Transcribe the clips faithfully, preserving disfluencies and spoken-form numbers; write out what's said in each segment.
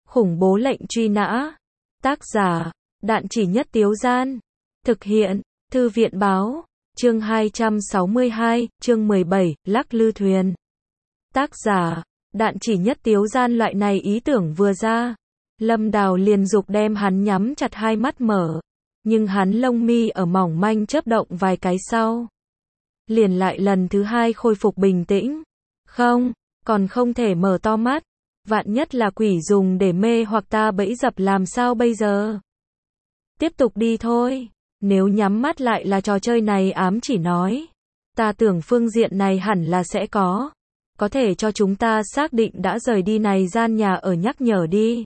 Khủng bố lệnh truy nã. Tác giả, Đạn Chỉ Nhất Tiếu Gian. Thực hiện, Thư viện Báo. Chương hai trăm sáu mươi hai, chương mười bảy, lắc lư thuyền. Tác giả, Đạn Chỉ Nhất Tiếu Gian. Loại này ý tưởng vừa ra, Lâm Đào liền dục đem hắn nhắm chặt hai mắt mở. Nhưng hắn lông mi ở mỏng manh chớp động vài cái sau, liền lại lần thứ hai khôi phục bình tĩnh. Không, còn không thể mở to mắt. Vạn nhất là quỷ dùng để mê hoặc ta bẫy dập làm sao bây giờ? Tiếp tục đi thôi. Nếu nhắm mắt lại là trò chơi này ám chỉ nói. Ta tưởng phương diện này hẳn là sẽ có. Có thể cho chúng ta xác định đã rời đi này gian nhà ở nhắc nhở đi.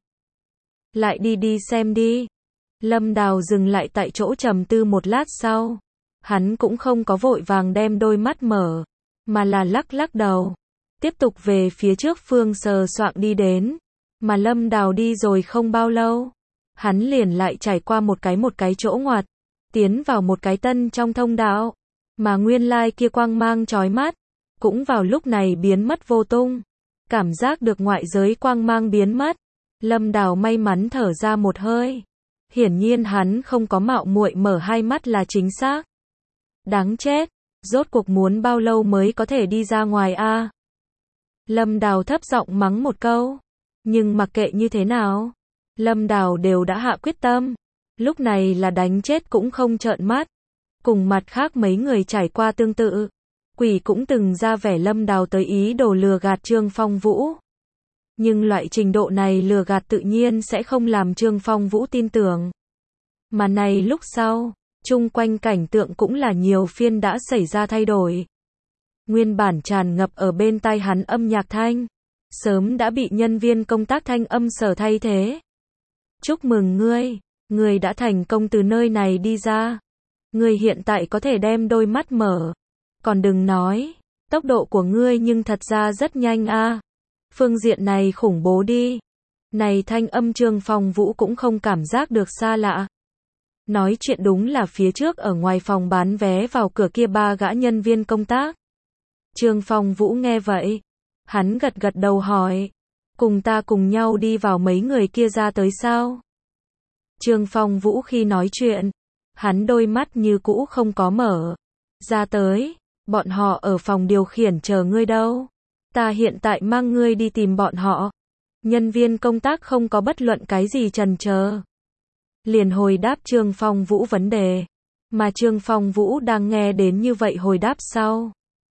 Lại đi đi xem đi. Lâm Đào dừng lại tại chỗ trầm tư một lát sau. Hắn cũng không có vội vàng đem đôi mắt mở, mà là lắc lắc đầu. Tiếp tục về phía trước phương sờ soạng đi đến. Mà Lâm Đào đi rồi không bao lâu, hắn liền lại trải qua một cái một cái chỗ ngoặt, tiến vào một cái tân trong thông đạo. Mà nguyên lai kia quang mang chói mắt, cũng vào lúc này biến mất vô tung. Cảm giác được ngoại giới quang mang biến mất, Lâm Đào may mắn thở ra một hơi. Hiển nhiên hắn không có mạo muội mở hai mắt là chính xác. Đáng chết, rốt cuộc muốn bao lâu mới có thể đi ra ngoài a? À? Lâm Đào thấp giọng mắng một câu. Nhưng mặc kệ như thế nào, Lâm Đào đều đã hạ quyết tâm. Lúc này là đánh chết cũng không trợn mắt. Cùng mặt khác mấy người trải qua tương tự, quỷ cũng từng ra vẻ Lâm Đào tới ý đồ lừa gạt Trương Phong Vũ. Nhưng loại trình độ này lừa gạt tự nhiên sẽ không làm Trương Phong Vũ tin tưởng. Mà này lúc sau, chung quanh cảnh tượng cũng là nhiều phiên đã xảy ra thay đổi. Nguyên bản tràn ngập ở bên tai hắn âm nhạc thanh, sớm đã bị nhân viên công tác thanh âm sở thay thế. Chúc mừng ngươi, ngươi đã thành công từ nơi này đi ra. Ngươi hiện tại có thể đem đôi mắt mở. Còn đừng nói, tốc độ của ngươi nhưng thật ra rất nhanh a. À. Phương diện này khủng bố đi. Này thanh âm Trương Phong Vũ cũng không cảm giác được xa lạ. Nói chuyện đúng là phía trước ở ngoài phòng bán vé vào cửa kia ba gã nhân viên công tác. Trương Phong Vũ nghe vậy, hắn gật gật đầu hỏi, cùng ta cùng nhau đi vào mấy người kia ra tới sao? Trương Phong Vũ khi nói chuyện, hắn đôi mắt như cũ không có mở. Ra tới, bọn họ ở phòng điều khiển chờ ngươi đâu. Ta hiện tại mang ngươi đi tìm bọn họ. Nhân viên công tác không có bất luận cái gì chần chờ, liền hồi đáp Trương Phong Vũ vấn đề. Mà Trương Phong Vũ đang nghe đến như vậy hồi đáp sau,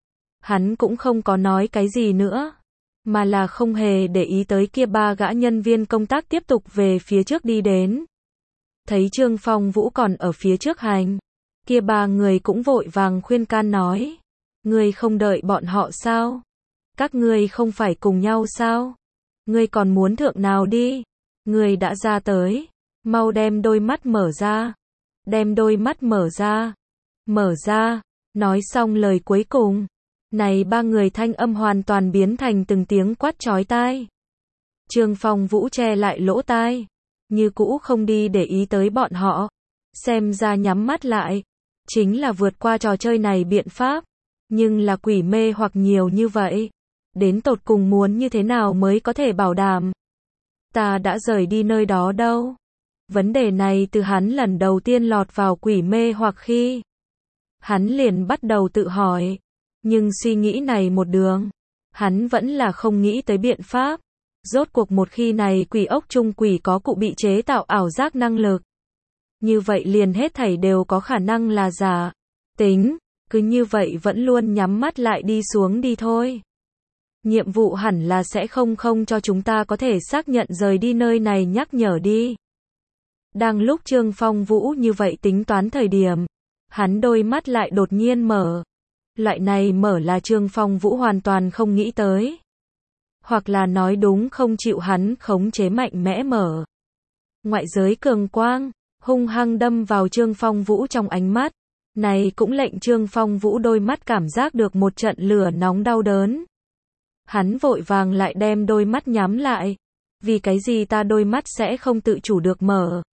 hắn cũng không có nói cái gì nữa, mà là không hề để ý tới kia ba gã nhân viên công tác tiếp tục về phía trước đi đến. Thấy Trương Phong Vũ còn ở phía trước hành, kia ba người cũng vội vàng khuyên can nói, ngươi không đợi bọn họ sao? Các ngươi không phải cùng nhau sao? Ngươi còn muốn thượng nào đi? Ngươi đã ra tới, mau đem đôi mắt mở ra. Đem đôi mắt mở ra. Mở ra. Nói xong lời cuối cùng, này ba người thanh âm hoàn toàn biến thành từng tiếng quát chói tai. Trương Phong Vũ che lại lỗ tai, như cũ không đi để ý tới bọn họ. Xem ra nhắm mắt lại chính là vượt qua trò chơi này biện pháp. Nhưng là quỷ mê hoặc nhiều như vậy, đến tột cùng muốn như thế nào mới có thể bảo đảm ta đã rời đi nơi đó đâu? Vấn đề này từ hắn lần đầu tiên lọt vào quỷ mê hoặc khi, hắn liền bắt đầu tự hỏi. Nhưng suy nghĩ này một đường, hắn vẫn là không nghĩ tới biện pháp. Rốt cuộc một khi này quỷ ốc trung quỷ có cụ bị chế tạo ảo giác năng lực, như vậy liền hết thảy đều có khả năng là giả. Tính, cứ như vậy vẫn luôn nhắm mắt lại đi xuống đi thôi. Nhiệm vụ hẳn là sẽ không không cho chúng ta có thể xác nhận rời đi nơi này nhắc nhở đi. Đang lúc Trương Phong Vũ như vậy tính toán thời điểm, hắn đôi mắt lại đột nhiên mở. Loại này mở là Trương Phong Vũ hoàn toàn không nghĩ tới. Hoặc là nói đúng không chịu hắn khống chế mạnh mẽ mở. Ngoại giới cường quang, hung hăng đâm vào Trương Phong Vũ trong ánh mắt. Này cũng lệnh Trương Phong Vũ đôi mắt cảm giác được một trận lửa nóng đau đớn. Hắn vội vàng lại đem đôi mắt nhắm lại. Vì cái gì ta đôi mắt sẽ không tự chủ được mở?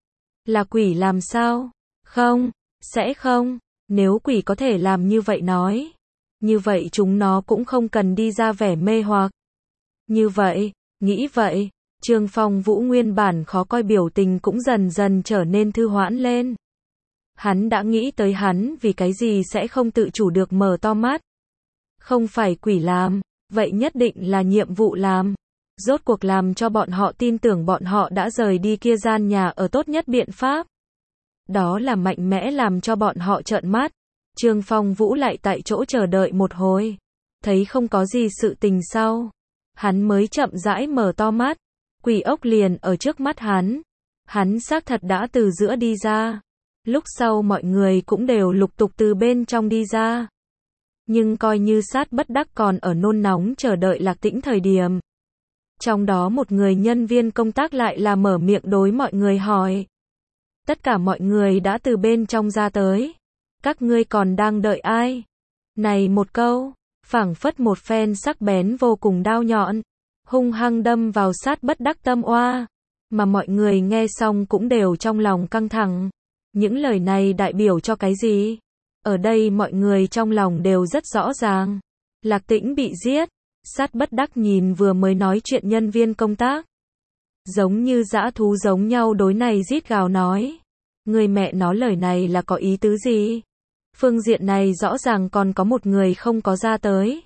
Là quỷ làm sao? Không, sẽ không. Nếu quỷ có thể làm như vậy nói, như vậy chúng nó cũng không cần đi ra vẻ mê hoặc. Như vậy, nghĩ vậy, Trương Phong Vũ nguyên bản khó coi biểu tình cũng dần dần trở nên thư hoãn lên. Hắn đã nghĩ tới hắn vì cái gì sẽ không tự chủ được mở to mắt. Không phải quỷ làm, vậy nhất định là nhiệm vụ làm. Rốt cuộc làm cho bọn họ tin tưởng bọn họ đã rời đi kia gian nhà ở tốt nhất biện pháp. Đó là mạnh mẽ làm cho bọn họ trợn mắt. Trương Phong Vũ lại tại chỗ chờ đợi một hồi. Thấy không có gì sự tình sau. Hắn mới chậm rãi mở to mắt. Quỷ ốc liền ở trước mắt hắn. Hắn xác thật đã từ giữa đi ra. Lúc sau mọi người cũng đều lục tục từ bên trong đi ra. Nhưng coi như sát bất đắc còn ở nôn nóng chờ đợi Lạc Tĩnh thời điểm. Trong đó một người nhân viên công tác lại là mở miệng đối mọi người hỏi. Tất cả mọi người đã từ bên trong ra tới. Các ngươi còn đang đợi ai? Này một câu, phảng phất một phen sắc bén vô cùng đao nhọn, hung hăng đâm vào sát bất đắc tâm oa. Mà mọi người nghe xong cũng đều trong lòng căng thẳng. Những lời này đại biểu cho cái gì? Ở đây mọi người trong lòng đều rất rõ ràng. Lạc Tĩnh bị giết. Sát bất đắc nhìn vừa mới nói chuyện nhân viên công tác. Giống như dã thú giống nhau đối này rít gào nói. Người mẹ nó lời này là có ý tứ gì? Phương diện này rõ ràng còn có một người không có ra tới.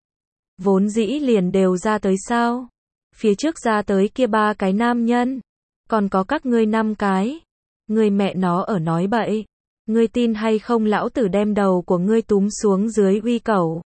Vốn dĩ liền đều ra tới sao? Phía trước ra tới kia ba cái nam nhân. Còn có các ngươi năm cái. Người mẹ nó ở nói bậy. Ngươi tin hay không lão tử đem đầu của ngươi túm xuống dưới uy cẩu.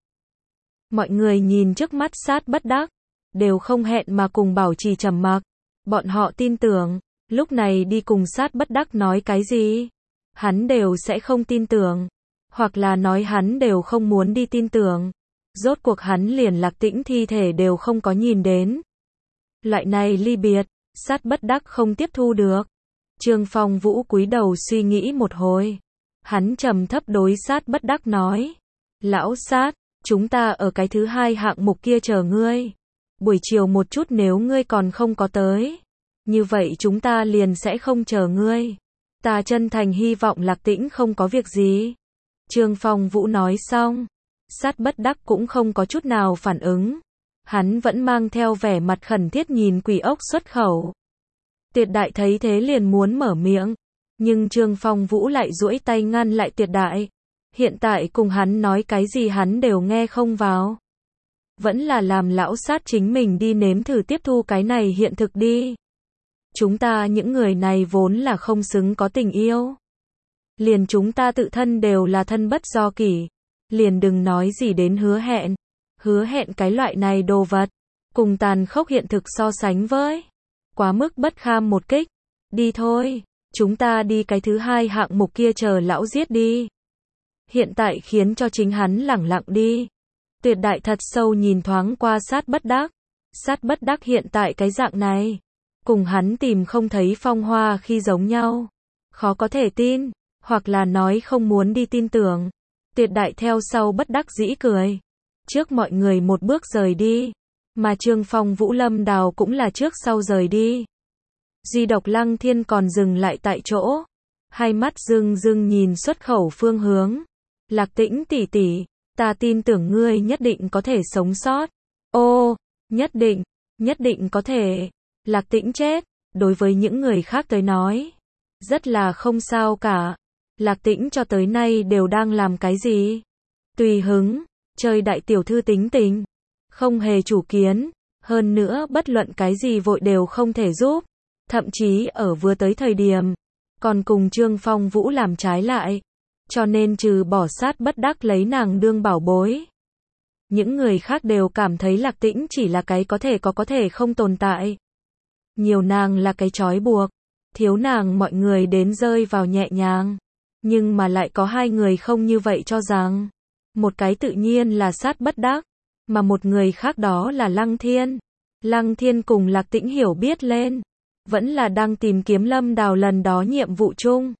Mọi người nhìn trước mắt sát bất đắc. Đều không hẹn mà cùng bảo trì trầm mặc. Bọn họ tin tưởng. Lúc này đi cùng sát bất đắc nói cái gì? Hắn đều sẽ không tin tưởng. Hoặc là nói hắn đều không muốn đi tin tưởng. Rốt cuộc hắn liền Lạc Tĩnh thi thể đều không có nhìn đến. Loại này ly biệt, sát bất đắc không tiếp thu được. Trương Phong Vũ cúi đầu suy nghĩ một hồi. Hắn trầm thấp đối sát bất đắc nói. Lão sát, chúng ta ở cái thứ hai hạng mục kia chờ ngươi. Buổi chiều một chút nếu ngươi còn không có tới. Như vậy chúng ta liền sẽ không chờ ngươi. Ta chân thành hy vọng Lạc Tĩnh không có việc gì. Trương Phong Vũ nói xong. Sát bất đắc cũng không có chút nào phản ứng. Hắn vẫn mang theo vẻ mặt khẩn thiết nhìn quỷ ốc xuất khẩu. Tuyệt đại thấy thế liền muốn mở miệng. Nhưng Trương Phong Vũ lại duỗi tay ngăn lại tuyệt đại. Hiện tại cùng hắn nói cái gì hắn đều nghe không vào. Vẫn là làm lão sát chính mình đi nếm thử tiếp thu cái này hiện thực đi. Chúng ta những người này vốn là không xứng có tình yêu. Liền chúng ta tự thân đều là thân bất do kỷ. Liền đừng nói gì đến hứa hẹn. Hứa hẹn cái loại này đồ vật. Cùng tàn khốc hiện thực so sánh với. Quá mức bất kham một kích. Đi thôi. Chúng ta đi cái thứ hai hạng mục kia chờ lão giết đi. Hiện tại khiến cho chính hắn lẳng lặng đi. Tuyệt đại thật sâu nhìn thoáng qua sát bất đắc. Sát bất đắc hiện tại cái dạng này. Cùng hắn tìm không thấy phong hoa khi giống nhau. Khó có thể tin. Hoặc là nói không muốn đi tin tưởng. Tuyệt đại theo sau bất đắc dĩ cười. Trước mọi người một bước rời đi. Mà Trương Phong Vũ Lâm Đào cũng là trước sau rời đi. Duy độc Lăng Thiên còn dừng lại tại chỗ. Hai mắt rưng rưng nhìn xuất khẩu phương hướng. Lạc Tĩnh tỷ tỷ, ta tin tưởng ngươi nhất định có thể sống sót. Ô, nhất định, nhất định có thể. Lạc Tĩnh chết, đối với những người khác tới nói. Rất là không sao cả. Lạc Tĩnh cho tới nay đều đang làm cái gì? Tùy hứng, chơi đại tiểu thư tính tình. Không hề chủ kiến. Hơn nữa bất luận cái gì vội đều không thể giúp. Thậm chí ở vừa tới thời điểm. Còn cùng Trương Phong Vũ làm trái lại. Cho nên trừ bỏ sát bất đắc lấy nàng đương bảo bối. Những người khác đều cảm thấy Lạc Tĩnh chỉ là cái có thể có có thể không tồn tại. Nhiều nàng là cái trói buộc. Thiếu nàng mọi người đến rơi vào nhẹ nhàng. Nhưng mà lại có hai người không như vậy cho rằng. Một cái tự nhiên là sát bất đắc. Mà một người khác đó là Lăng Thiên. Lăng Thiên cùng Lạc Tĩnh hiểu biết lên. Vẫn là đang tìm kiếm Lâm Đào lần đó nhiệm vụ chung.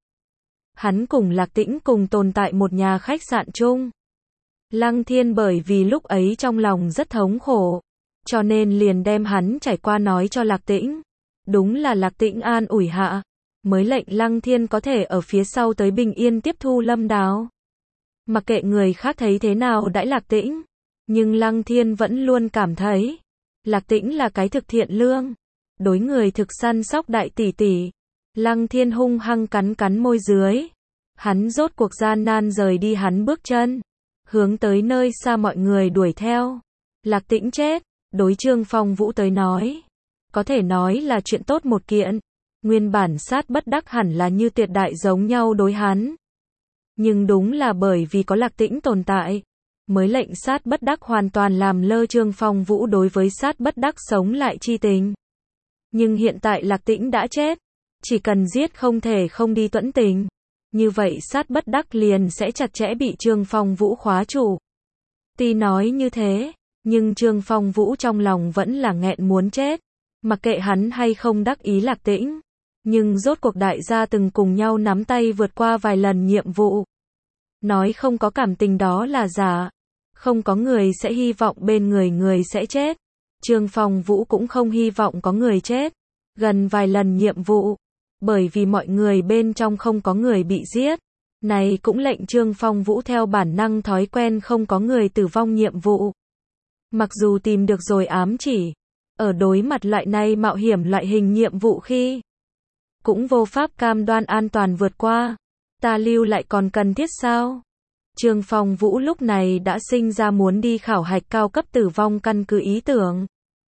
Hắn cùng Lạc Tĩnh cùng tồn tại một nhà khách sạn chung. Lăng Thiên bởi vì lúc ấy trong lòng rất thống khổ. Cho nên liền đem hắn trải qua nói cho Lạc Tĩnh. Đúng là Lạc Tĩnh an ủi hạ. Mới lệnh Lăng Thiên có thể ở phía sau tới bình yên tiếp thu Lâm Đào. Mặc kệ người khác thấy thế nào đãi Lạc Tĩnh. Nhưng Lăng Thiên vẫn luôn cảm thấy. Lạc Tĩnh là cái thực thiện lương. đối người thực săn sóc đại tỷ tỷ. Lăng Thiên hung hăng cắn cắn môi dưới. Hắn rốt cuộc gian nan rời đi hắn bước chân, hướng tới nơi xa mọi người đuổi theo. Lạc Tĩnh chết, đối Trương Phong Vũ tới nói, có thể nói là chuyện tốt một kiện. Nguyên bản sát bất đắc hẳn là như tuyệt đại giống nhau đối hắn. Nhưng đúng là bởi vì có Lạc Tĩnh tồn tại, mới lệnh sát bất đắc hoàn toàn làm lơ Trương Phong Vũ đối với sát bất đắc sống lại chi tình. Nhưng hiện tại Lạc Tĩnh đã chết, chỉ cần giết không thể không đi tuẫn tình. Như vậy sát bất đắc liền sẽ chặt chẽ bị Trương Phong Vũ khóa trụ. Tuy nói như thế, nhưng Trương Phong Vũ trong lòng vẫn là nghẹn muốn chết. Mặc kệ hắn hay không đắc ý Lạc Tĩnh, nhưng rốt cuộc đại gia từng cùng nhau nắm tay vượt qua vài lần nhiệm vụ. Nói không có cảm tình đó là giả. Không có người sẽ hy vọng bên người người sẽ chết. Trương Phong Vũ cũng không hy vọng có người chết. Gần vài lần nhiệm vụ, bởi vì mọi người bên trong không có người bị giết. Này cũng lệnh Trương Phong Vũ theo bản năng thói quen không có người tử vong nhiệm vụ. Mặc dù tìm được rồi ám chỉ, ở đối mặt loại này mạo hiểm loại hình nhiệm vụ khi, cũng vô pháp cam đoan an toàn vượt qua. Ta lưu lại còn cần thiết sao? Trương Phong Vũ lúc này đã sinh ra muốn đi khảo hạch cao cấp tử vong căn cứ ý tưởng.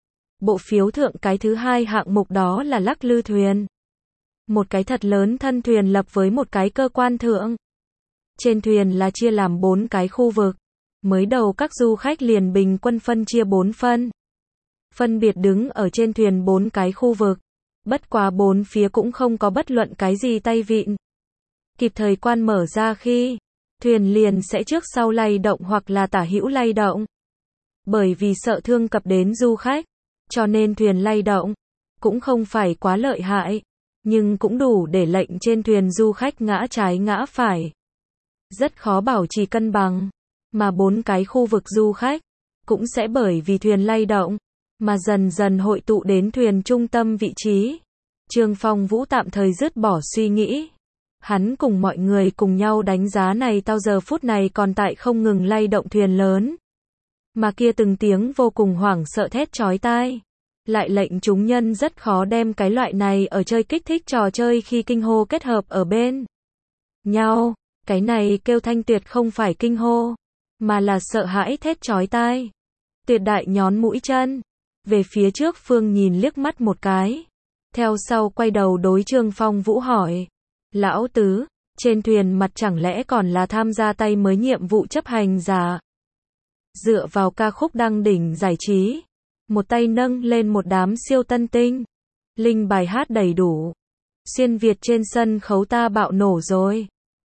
Bộ phiếu thượng cái thứ hai hạng mục đó là lắc lư thuyền. Một cái thật lớn thân thuyền lập với một cái cơ quan thượng. Trên thuyền là chia làm bốn cái khu vực. Mới đầu các du khách liền bình quân phân chia bốn phân. Phân biệt đứng ở trên thuyền bốn cái khu vực. Bất quá bốn phía cũng không có bất luận cái gì tay vịn. Kịp thời quan mở ra khi, thuyền liền sẽ trước sau lay động hoặc là tả hữu lay động. Bởi vì sợ thương cập đến du khách, cho nên thuyền lay động, cũng không phải quá lợi hại, nhưng cũng đủ để lệnh trên thuyền du khách ngã trái ngã phải. Rất khó bảo trì cân bằng, mà bốn cái khu vực du khách, cũng sẽ bởi vì thuyền lay động, mà dần dần hội tụ đến thuyền trung tâm vị trí. Trương Phong Vũ tạm thời dứt bỏ suy nghĩ. Hắn cùng mọi người cùng nhau đánh giá này tao giờ phút này còn tại không ngừng lay động thuyền lớn. Mà kia từng tiếng vô cùng hoảng sợ thét chói tai. Lại lệnh chúng nhân rất khó đem cái loại này ở chơi kích thích trò chơi khi kinh hô kết hợp ở bên nhau. Cái này kêu thanh tuyệt không phải kinh hô, mà là sợ hãi thét chói tai. Tuyệt đại nhón mũi chân, về phía trước phương nhìn liếc mắt một cái. Theo sau quay đầu đối Trương Phong Vũ hỏi. Lão tứ, trên thuyền mặt chẳng lẽ còn là tham gia tay mới nhiệm vụ chấp hành giả? Dựa vào ca khúc đăng đỉnh giải trí, một tay nâng lên một đám siêu tân tinh. Linh bài hát đầy đủ. Xuyên Việt trên sân khấu ta bạo nổ rồi.